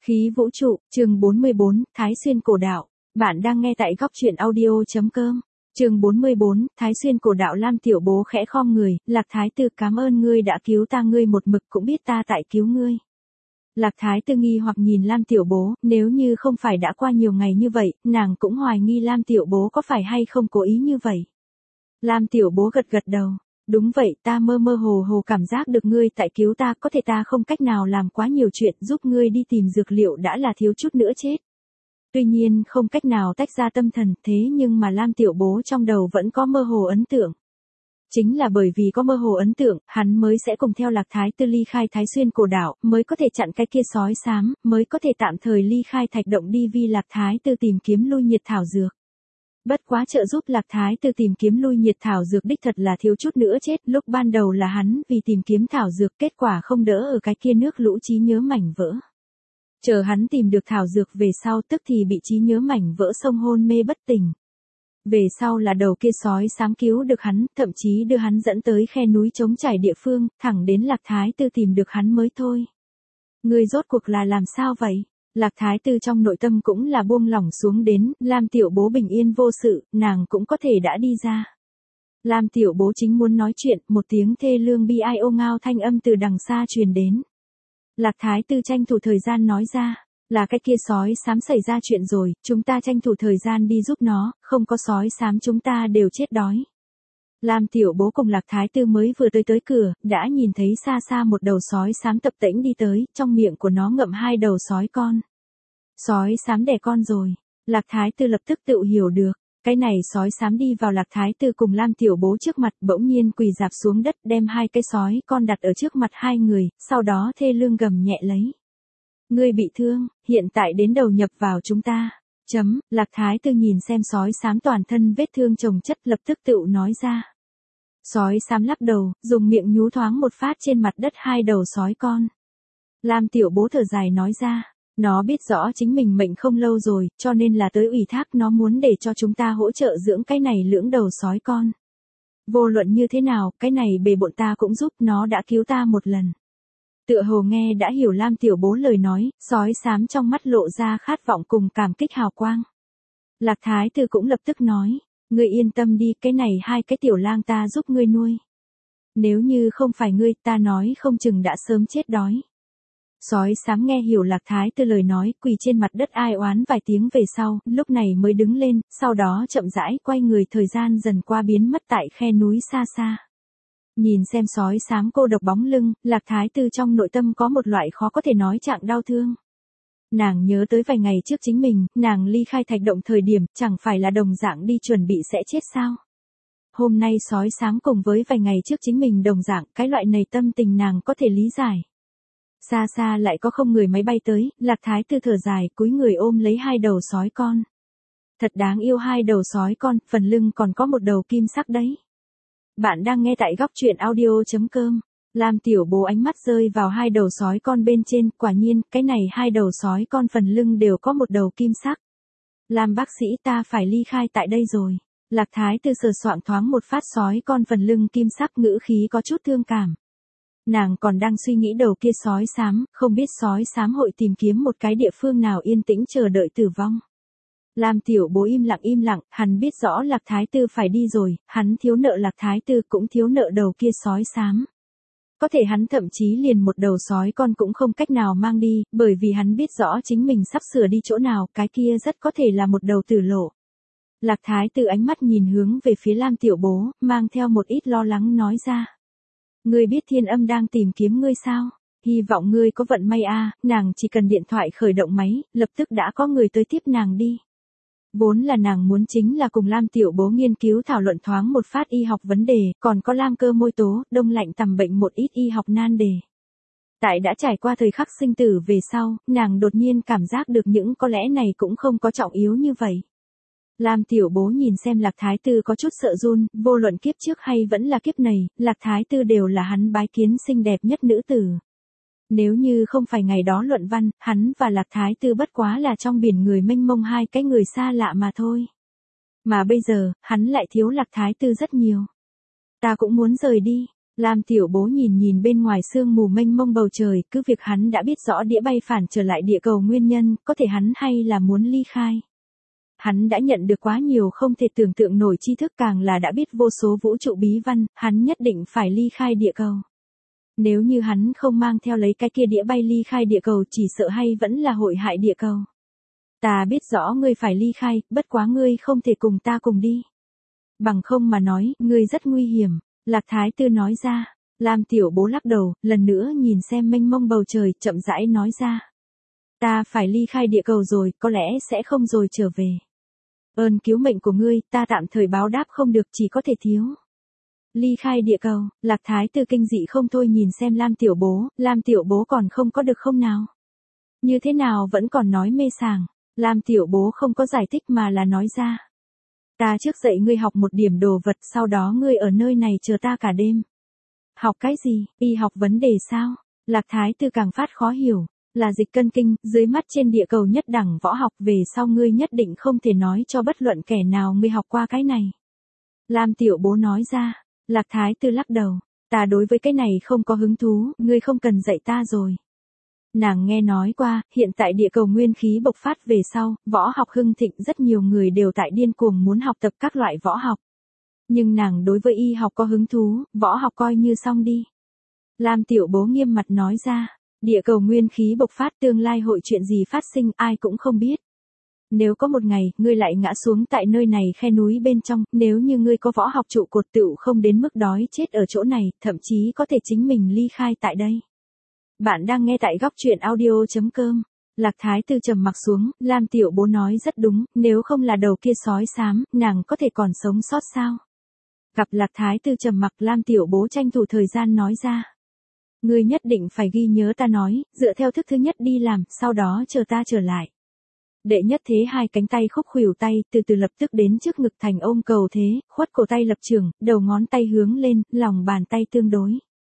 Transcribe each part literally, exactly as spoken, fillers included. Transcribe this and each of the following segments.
Khí vũ trụ, chương bốn mươi bốn, Thái Xuyên cổ đạo. Bạn đang nghe tại góc truyện audio.com. Chương bốn mươi bốn, Thái Xuyên cổ đạo. Lam Tiểu Bố khẽ khom người, Lạc Thái Tư cảm ơn ngươi đã cứu ta, ngươi một mực cũng biết ta tại cứu ngươi. Lạc Thái Tư nghi hoặc nhìn Lam Tiểu Bố, nếu như không phải đã qua nhiều ngày như vậy, nàng cũng hoài nghi Lam Tiểu Bố có phải hay không cố ý như vậy. Lam Tiểu Bố gật gật đầu. Đúng vậy, ta mơ mơ hồ hồ cảm giác được ngươi tại cứu ta, có thể ta không cách nào làm quá nhiều chuyện, giúp ngươi đi tìm dược liệu đã là thiếu chút nữa chết. Tuy nhiên không cách nào tách ra tâm thần, thế nhưng mà Lam Tiểu Bố trong đầu vẫn có mơ hồ ấn tượng. Chính là bởi vì có mơ hồ ấn tượng, hắn mới sẽ cùng theo Lạc Thái Tư ly khai Thái Xuyên cổ đảo, mới có thể chặn cái kia sói xám, mới có thể tạm thời ly khai thạch động đi vi Lạc Thái Tư tìm kiếm lui nhiệt thảo dược. Bất quá trợ giúp Lạc Thái Tư tìm kiếm lui nhiệt thảo dược đích thật là thiếu chút nữa chết, lúc ban đầu là hắn vì tìm kiếm thảo dược, kết quả không đỡ ở cái kia nước lũ trí nhớ mảnh vỡ. Chờ hắn tìm được thảo dược về sau tức thì bị trí nhớ mảnh vỡ sông hôn mê bất tỉnh. Về sau là đầu kia sói xám cứu được hắn, thậm chí đưa hắn dẫn tới khe núi trống trải địa phương, thẳng đến Lạc Thái Tư tìm được hắn mới thôi. Ngươi rốt cuộc là làm sao vậy? Lạc Thái Tư trong nội tâm cũng là buông lỏng xuống đến, Lam Tiểu Bố bình yên vô sự, nàng cũng có thể đã đi ra. Lam Tiểu Bố chính muốn nói chuyện, một tiếng thê lương bi ai ô ngao thanh âm từ đằng xa truyền đến. Lạc Thái Tư tranh thủ thời gian nói ra, là cái kia sói xám xảy ra chuyện rồi, chúng ta tranh thủ thời gian đi giúp nó, không có sói xám chúng ta đều chết đói. Lam Tiểu Bố cùng Lạc Thái Tư mới vừa tới tới cửa, đã nhìn thấy xa xa một đầu sói xám tập tễnh đi tới, trong miệng của nó ngậm hai đầu sói con. Sói xám đẻ con rồi. Lạc Thái Tư lập tức tự hiểu được, cái này sói xám đi vào Lạc Thái Tư cùng Lam Tiểu Bố trước mặt, bỗng nhiên quỳ rạp xuống đất, đem hai cái sói con đặt ở trước mặt hai người, sau đó thê lương gầm nhẹ lấy. Ngươi bị thương, hiện tại đến đầu nhập vào chúng ta. Chấm, Lạc Thái Tư nhìn xem sói xám toàn thân vết thương chồng chất, lập tức tự nói ra. Sói xám lắc đầu, dùng miệng nhú thoáng một phát trên mặt đất hai đầu sói con. Lam Tiểu Bố thở dài nói ra, nó biết rõ chính mình mệnh không lâu rồi, cho nên là tới ủy thác nó muốn để cho chúng ta hỗ trợ dưỡng cái này lưỡng đầu sói con. Vô luận như thế nào, cái này bề bộn ta cũng giúp, nó đã cứu ta một lần. Tựa hồ nghe đã hiểu Lam Tiểu Bố lời nói, sói xám trong mắt lộ ra khát vọng cùng cảm kích hào quang. Lạc Thái Tư cũng lập tức nói, ngươi yên tâm đi, cái này hai cái tiểu lang ta giúp ngươi nuôi. Nếu như không phải ngươi, ta nói không chừng đã sớm chết đói. Sói xám nghe hiểu Lạc Thái Tư lời nói, quỳ trên mặt đất ai oán vài tiếng về sau, lúc này mới đứng lên, sau đó chậm rãi quay người, thời gian dần qua biến mất tại khe núi xa xa. Nhìn xem sói xám cô độc bóng lưng, Lạc Thái Tư trong nội tâm có một loại khó có thể nói trạng đau thương. Nàng nhớ tới vài ngày trước chính mình, nàng ly khai thạch động thời điểm, chẳng phải là đồng dạng đi chuẩn bị sẽ chết sao. Hôm nay sói xám cùng với vài ngày trước chính mình đồng dạng, cái loại này tâm tình nàng có thể lý giải. Xa xa lại có không người máy bay tới, Lạc Thái Tư thở dài, cúi người ôm lấy hai đầu sói con. Thật đáng yêu hai đầu sói con, phần lưng còn có một đầu kim sắc đấy. Bạn đang nghe tại góc truyện audio.com. Lam Tiểu Bố ánh mắt rơi vào hai đầu sói con bên trên, quả nhiên, cái này hai đầu sói con phần lưng đều có một đầu kim sắc. Lam bác sĩ, ta phải ly khai tại đây rồi. Lạc Thái Tư sờ soạng thoáng một phát sói con phần lưng kim sắc, ngữ khí có chút thương cảm. Nàng còn đang suy nghĩ đầu kia sói xám, không biết sói xám hội tìm kiếm một cái địa phương nào yên tĩnh chờ đợi tử vong. Lam Tiểu Bố im lặng im lặng, hắn biết rõ Lạc Thái Tư phải đi rồi, hắn thiếu nợ Lạc Thái Tư cũng thiếu nợ đầu kia sói xám. Có thể hắn thậm chí liền một đầu sói con cũng không cách nào mang đi, bởi vì hắn biết rõ chính mình sắp sửa đi chỗ nào, cái kia rất có thể là một đầu tử lộ. Lạc Thái Tư ánh mắt nhìn hướng về phía Lam Tiểu Bố, mang theo một ít lo lắng nói ra. Ngươi biết Thiên Âm đang tìm kiếm ngươi sao? Hy vọng ngươi có vận may a, nàng chỉ cần điện thoại khởi động máy, lập tức đã có người tới tiếp nàng đi. Vốn là nàng muốn chính là cùng Lam Tiểu Bố nghiên cứu thảo luận thoáng một phát y học vấn đề, còn có Lam cơ môi tố, đông lạnh tầm bệnh một ít y học nan đề. Tại đã trải qua thời khắc sinh tử về sau, nàng đột nhiên cảm giác được những có lẽ này cũng không có trọng yếu như vậy. Lam Tiểu Bố nhìn xem Lạc Thái Tư có chút sợ run, vô luận kiếp trước hay vẫn là kiếp này, Lạc Thái Tư đều là hắn bái kiến xinh đẹp nhất nữ tử. Nếu như không phải ngày đó luận văn, hắn và Lạc Thái Tư bất quá là trong biển người mênh mông hai cái người xa lạ mà thôi. Mà bây giờ, hắn lại thiếu Lạc Thái Tư rất nhiều. Ta cũng muốn rời đi. Lam Tiểu Bố nhìn nhìn bên ngoài sương mù mênh mông bầu trời, cứ việc hắn đã biết rõ đĩa bay phản trở lại địa cầu nguyên nhân, có thể hắn hay là muốn ly khai. Hắn đã nhận được quá nhiều không thể tưởng tượng nổi tri thức, càng là đã biết vô số vũ trụ bí văn, hắn nhất định phải ly khai địa cầu. Nếu như hắn không mang theo lấy cái kia đĩa bay ly khai địa cầu, chỉ sợ hay vẫn là hội hại địa cầu. Ta biết rõ ngươi phải ly khai, bất quá ngươi không thể cùng ta cùng đi. Bằng không mà nói, ngươi rất nguy hiểm, Lạc Thái Tư nói ra. Lam Tiểu Bố lắc đầu, lần nữa nhìn xem mênh mông bầu trời, chậm rãi nói ra. Ta phải ly khai địa cầu rồi, có lẽ sẽ không rồi trở về. Ơn cứu mệnh của ngươi, ta tạm thời báo đáp không được, chỉ có thể thiếu. Ly khai địa cầu, Lạc Thái Tư kinh dị không thôi nhìn xem Lam Tiểu Bố, Lam Tiểu Bố còn không có được không nào? Như thế nào vẫn còn nói mê sảng, Lam Tiểu Bố không có giải thích mà là nói ra. Ta trước dạy ngươi học một điểm đồ vật, sau đó ngươi ở nơi này chờ ta cả đêm. Học cái gì, y học vấn đề sao? Lạc Thái Tư càng phát khó hiểu, là dịch cân kinh, dưới mắt trên địa cầu nhất đẳng võ học, về sau ngươi nhất định không thể nói cho bất luận kẻ nào ngươi học qua cái này. Lam Tiểu Bố nói ra. Lạc Thái Tư lắc đầu, ta đối với cái này không có hứng thú, ngươi không cần dạy ta rồi. Nàng nghe nói qua, hiện tại địa cầu nguyên khí bộc phát về sau, võ học hưng thịnh, rất nhiều người đều tại điên cuồng muốn học tập các loại võ học. Nhưng nàng đối với y học có hứng thú, võ học coi như xong đi. Lam Tiểu Bố nghiêm mặt nói ra, địa cầu nguyên khí bộc phát, tương lai hội chuyện gì phát sinh ai cũng không biết. Nếu có một ngày, ngươi lại ngã xuống tại nơi này khe núi bên trong, nếu như ngươi có võ học trụ cột tựu không đến mức đói chết ở chỗ này, thậm chí có thể chính mình ly khai tại đây. Bạn đang nghe tại góc truyện audio chấm com. Lạc Thái Tư trầm mặc xuống, Lam Tiểu Bố nói rất đúng, nếu không là đầu kia sói xám, nàng có thể còn sống sót sao? Gặp Lạc Thái Tư trầm mặc, Lam Tiểu Bố tranh thủ thời gian nói ra. Ngươi nhất định phải ghi nhớ ta nói, dựa theo thức thứ nhất đi làm, sau đó chờ ta trở lại. Đệ nhất thế hai cánh tay khúc khuỷu tay, từ từ lập tức đến trước ngực thành ôm cầu thế, khuất cổ tay lập trường, đầu ngón tay hướng lên, lòng bàn tay tương đối.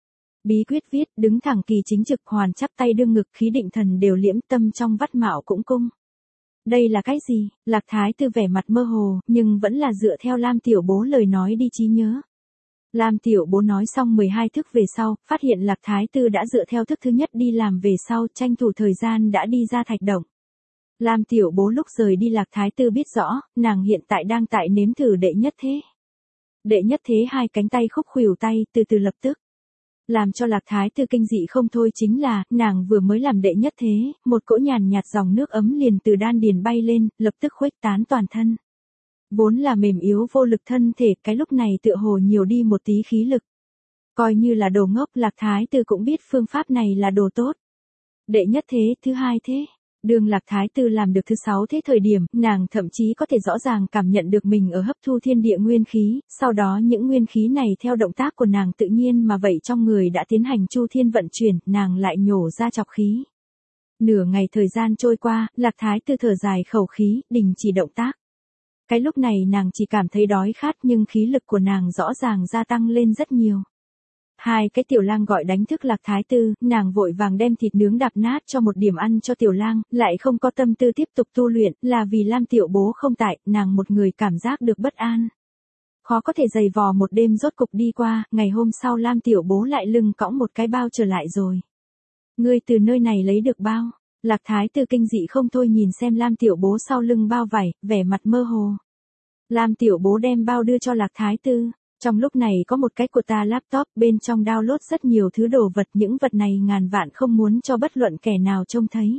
Bí quyết viết, đứng thẳng kỳ chính trực, hoàn chắp tay đương ngực, khí định thần đều liễm, tâm trong vắt mạo cũng cung. Đây là cái gì? Lạc Thái Tư vẻ mặt mơ hồ, nhưng vẫn là dựa theo Lam Tiểu Bố lời nói đi trí nhớ. Lam Tiểu Bố nói xong mười hai thức về sau, phát hiện Lạc Thái Tư đã dựa theo thức thứ nhất đi làm về sau, tranh thủ thời gian đã đi ra thạch động. Lam Tiểu Bố lúc rời đi, Lạc Thái Tư biết rõ, nàng hiện tại đang tại nếm thử đệ nhất thế. Đệ nhất thế hai cánh tay khúc khuỷu tay, từ từ lập tức. Làm cho Lạc Thái Tư kinh dị không thôi chính là, nàng vừa mới làm đệ nhất thế, một cỗ nhàn nhạt dòng nước ấm liền từ đan điền bay lên, lập tức khuếch tán toàn thân. Vốn là mềm yếu vô lực thân thể, cái lúc này tựa hồ nhiều đi một tí khí lực. Coi như là đồ ngốc, Lạc Thái Tư cũng biết phương pháp này là đồ tốt. Đệ nhất thế, thứ hai thế. Đường Lạc Thái Tư làm được thứ sáu thế thời điểm, nàng thậm chí có thể rõ ràng cảm nhận được mình ở hấp thu thiên địa nguyên khí, sau đó những nguyên khí này theo động tác của nàng tự nhiên mà vậy trong người đã tiến hành chu thiên vận chuyển, nàng lại nhổ ra chọc khí. Nửa ngày thời gian trôi qua, Lạc Thái Tư thở dài khẩu khí, đình chỉ động tác. Cái lúc này nàng chỉ cảm thấy đói khát, nhưng khí lực của nàng rõ ràng gia tăng lên rất nhiều. Hai cái tiểu lang gọi đánh thức Lạc Thái Tư, nàng vội vàng đem thịt nướng đạp nát cho một điểm ăn cho tiểu lang, lại không có tâm tư tiếp tục tu luyện, là vì Lam Tiểu Bố không tại, nàng một người cảm giác được bất an. Khó có thể giày vò một đêm rốt cục đi qua, ngày hôm sau Lam Tiểu Bố lại lưng cõng một cái bao trở lại rồi. Ngươi từ nơi này lấy được bao? Lạc Thái Tư kinh dị không thôi nhìn xem Lam Tiểu Bố sau lưng bao vải, vẻ mặt mơ hồ. Lam Tiểu Bố đem bao đưa cho Lạc Thái Tư. Trong lúc này có một cái của ta laptop, bên trong download rất nhiều thứ đồ vật, những vật này ngàn vạn không muốn cho bất luận kẻ nào trông thấy.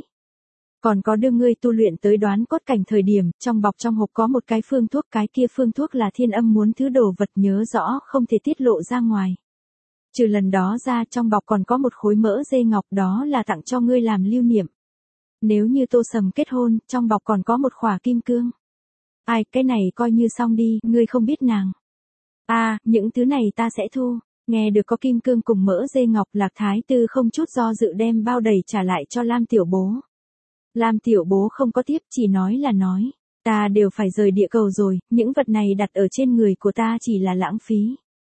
Còn có đưa ngươi tu luyện tới đoán cốt cảnh thời điểm, trong bọc trong hộp có một cái phương thuốc, cái kia phương thuốc là thiên âm muốn thứ đồ vật, nhớ rõ không thể tiết lộ ra ngoài. Trừ lần đó ra, trong bọc còn có một khối mỡ dê ngọc, đó là tặng cho ngươi làm lưu niệm. Nếu như Tô Sầm kết hôn, trong bọc còn có một khỏa kim cương. Ai, cái này coi như xong đi, ngươi không biết nàng. À, những thứ này ta sẽ thu. Nghe được có kim cương cùng mỡ dê ngọc, Lạc Thái Tư không chút do dự đem bao đầy trả lại cho Lam Tiểu Bố. Lam Tiểu Bố không có tiếp, chỉ nói là nói. Ta đều phải rời địa cầu rồi, những vật này đặt ở trên người của ta chỉ là lãng phí.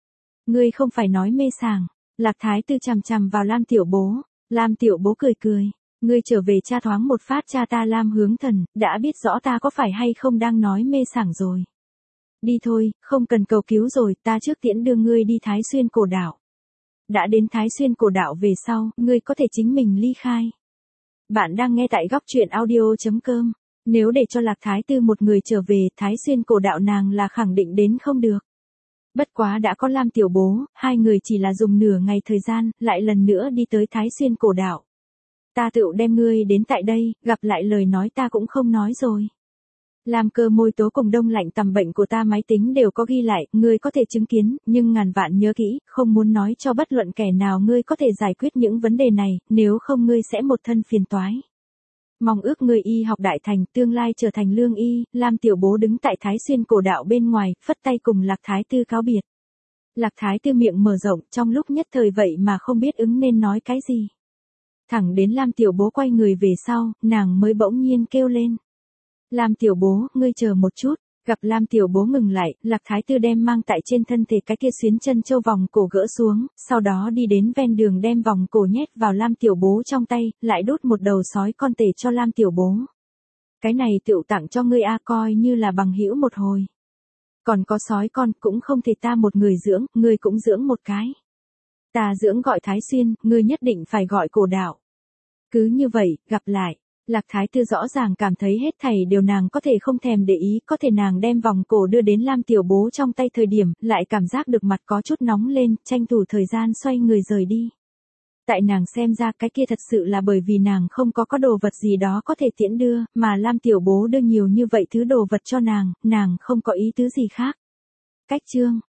Ngươi không phải nói mê sảng. Lạc Thái Tư chằm chằm vào Lam Tiểu Bố. Lam Tiểu Bố cười cười. Ngươi trở về tra thoáng một phát cha ta Lam Hướng Thần, đã biết rõ ta có phải hay không đang nói mê sảng rồi. Đi thôi, không cần cầu cứu rồi, ta trước tiễn đưa ngươi đi Thái Xuyên cổ đảo. đã đến Thái Xuyên cổ đạo về sau, ngươi có thể chính mình ly khai. Bạn đang nghe tại góc truyện audio chấm com. Nếu để cho Lạc Thái Tư một người trở về Thái Xuyên cổ đạo nàng là khẳng định đến không được. Bất quá đã có Lam Tiểu Bố, hai người chỉ là dùng nửa ngày thời gian, lại lần nữa đi tới Thái Xuyên cổ đạo. Ta tựu đem ngươi đến tại đây, gặp lại lời nói ta cũng không nói rồi. Lam Cơ môi tố cùng đông lạnh tầm bệnh của ta máy tính đều có ghi lại, ngươi có thể chứng kiến, nhưng ngàn vạn nhớ kỹ, không muốn nói cho bất luận kẻ nào ngươi có thể giải quyết những vấn đề này, nếu không ngươi sẽ một thân phiền toái. Mong ước ngươi y học đại thành, tương lai trở thành lương y. Lam Tiểu Bố đứng tại Thái Xuyên cổ đạo bên ngoài, phất tay cùng Lạc Thái Tư cáo biệt. Lạc Thái Tư miệng mở rộng, trong lúc nhất thời vậy mà không biết ứng nên nói cái gì. Thẳng đến Lam Tiểu Bố quay người về sau, nàng mới bỗng nhiên kêu lên. Lam Tiểu Bố, ngươi chờ một chút. Gặp Lam Tiểu Bố ngừng lại, Lạc Thái Tư đem mang tại trên thân thể cái kia xuyến chân châu vòng cổ gỡ xuống, sau đó đi đến ven đường đem vòng cổ nhét vào Lam Tiểu Bố trong tay, lại đút một đầu sói con tể cho Lam Tiểu Bố. Cái này tựu tặng cho ngươi a, coi như là bằng hữu một hồi. Còn có sói con cũng không thể ta một người dưỡng, ngươi cũng dưỡng một cái. Ta dưỡng gọi Thái Xuyên, ngươi nhất định phải gọi cổ đạo. Cứ như vậy, gặp lại. Lạc Thái Tư rõ ràng cảm thấy hết thảy đều nàng có thể không thèm để ý, có thể nàng đem vòng cổ đưa đến Lam Tiểu Bố trong tay thời điểm, lại cảm giác được mặt có chút nóng lên, tranh thủ thời gian xoay người rời đi. Tại nàng xem ra cái kia thật sự là bởi vì nàng không có có đồ vật gì đó có thể tiễn đưa, mà Lam Tiểu Bố đưa nhiều như vậy thứ đồ vật cho nàng, nàng không có ý tứ gì khác. Cách chương